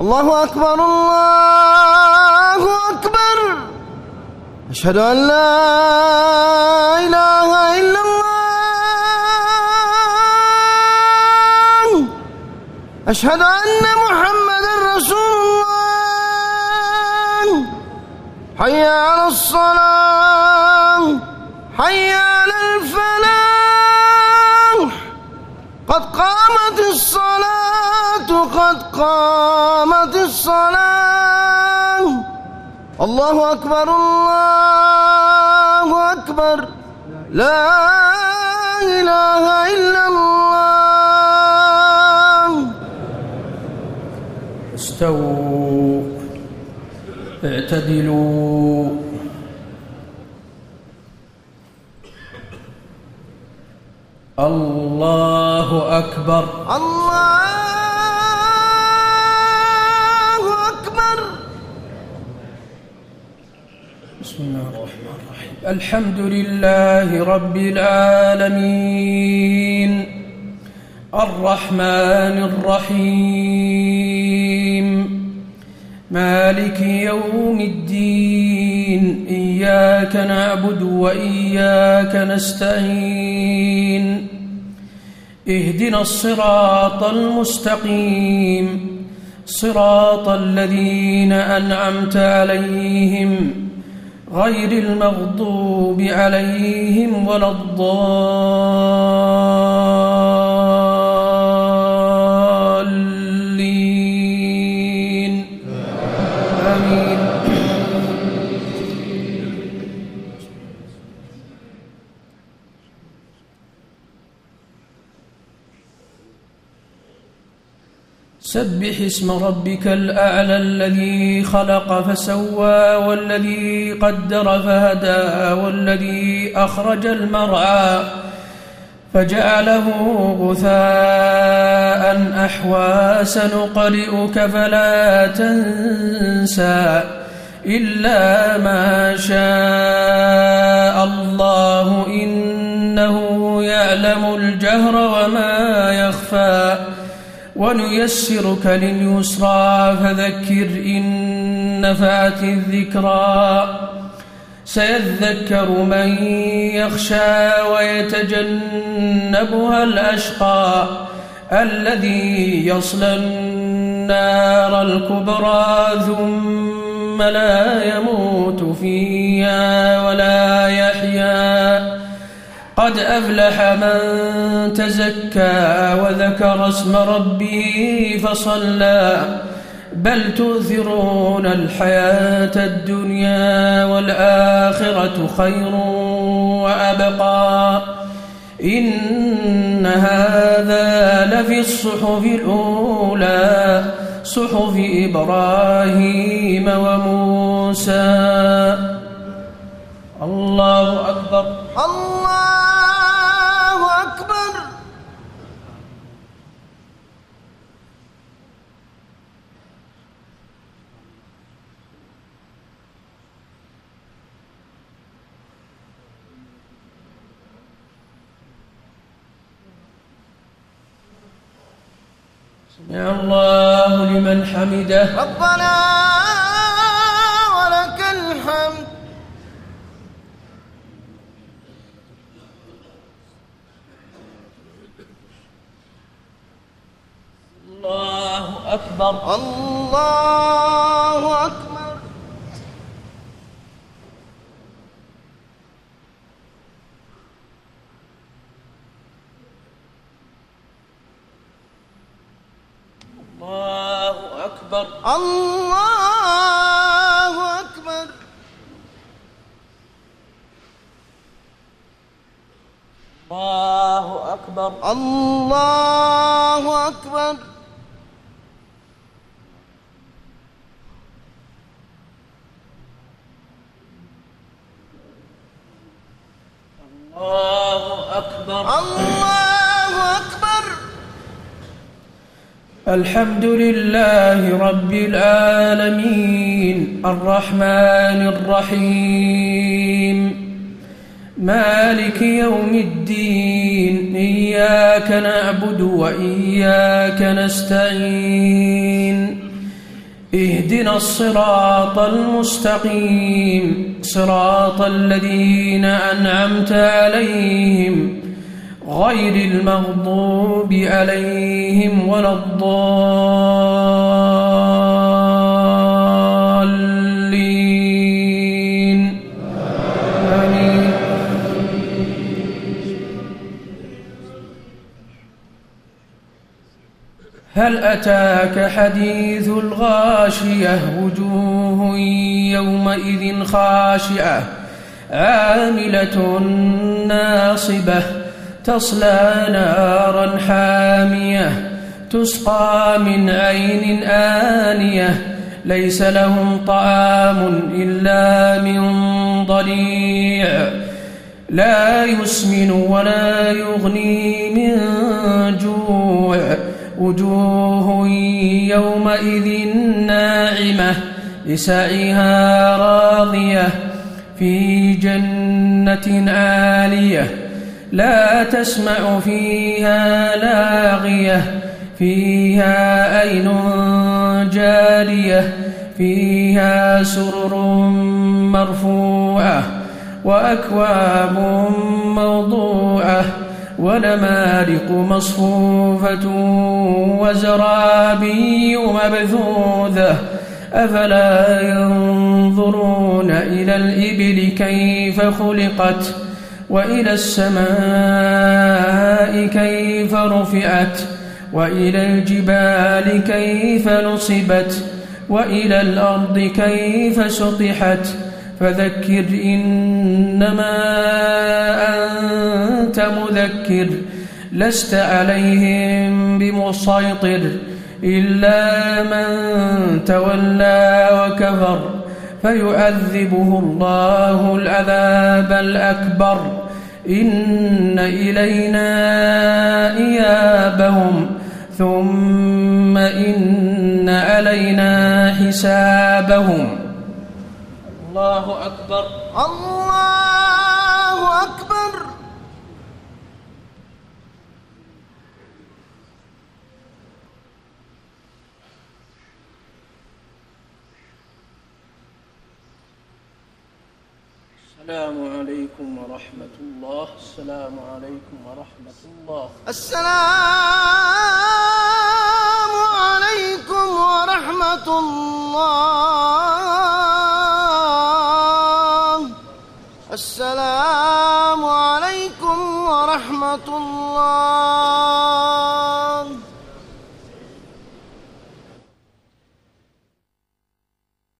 الله أكبر الله أكبر. أشهد أن لا إله إلا الله. أشهد أن محمدا رسول الله. حي على الصلاة، حي على الفلاح، قد قامت الصلاة، قد قامت الصلاة. الله أكبر الله أكبر. لا إله إلا الله. استووا، اعتدلوا. الله أكبر الله أكبر. بسم الله الرحمن الرحيم. الحمد لله رب العالمين، الرحمن الرحيم، مالك يوم الدين. إياك نعبد وإياك نستعين. اهدنا الصراط المستقيم، صراط الذين أنعمت عليهم غير المغضوب عليهم ولا الضالين. آمين. سبح اسم ربك الأعلى الذي خلق فسوى، والذي قدر فهدى، والذي أخرج المرعى فجعله غثاء أحوى. سنقرئك فلا تنسى إلا ما شاء الله، إنه يعلم الجهر وما يخفى. ونيسرك لليسرى فذكر إن نفعت الذكرى. سيذكر من يخشى ويتجنبها الأشقى، الذي يصلى النار الكبرى ثم لا يموت فيها ولا يحيا. قد أفلح من تزكى وذكر اسم ربه فصلى. بل تؤثرون الحياة الدنيا والآخرة خير وأبقى. إن هذا لفي الصحف الأولى، صحف إبراهيم وموسى. الله أكبر الله أكبر. سمع الله لمن حمده. ربنا ولك الحمد. الله أكبر الله أكبر. الله أكبر الله أكبر. الله أكبر الله أكبر. الله أكبر الله أكبر. الحمد لله رب العالمين، الرحمن الرحيم، مالك يوم الدين. إياك نعبد وإياك نستعين. اهدنا الصراط المستقيم صراط الذين أنعمت عليهم غير المغضوب عليهم ولا الضالين آمين. هل أتاك حديث الغاشية وجوه يومئذ خاشعة عاملة ناصبة تصلى نارا حامية تسقى من عين آنية ليس لهم طعام إلا من ضريع لا يسمن ولا يغني من جوع وجوه يومئذ ناعمة لسعيها راضية في جنة عالية لا تسمع فيها لاغية فيها عين جارية فيها سرر مرفوعة وأكواب موضوعة ونمارق مصفوفة وزرابي مبثوثة أفلا ينظرون إلى الإبل كيف خلقت وإلى السماء كيف رفعت وإلى الجبال كيف نصبت وإلى الأرض كيف سطحت فذكر إنما أنت مذكر لست عليهم بمسيطر إلا من تولى وكفر فيعذبه الله العذاب الأكبر إن إلينا إيابهم ثم إن علينا حسابهم. الله أكبر الله أكبر. السلام عليكم ورحمة الله. السلام عليكم ورحمة الله. السلام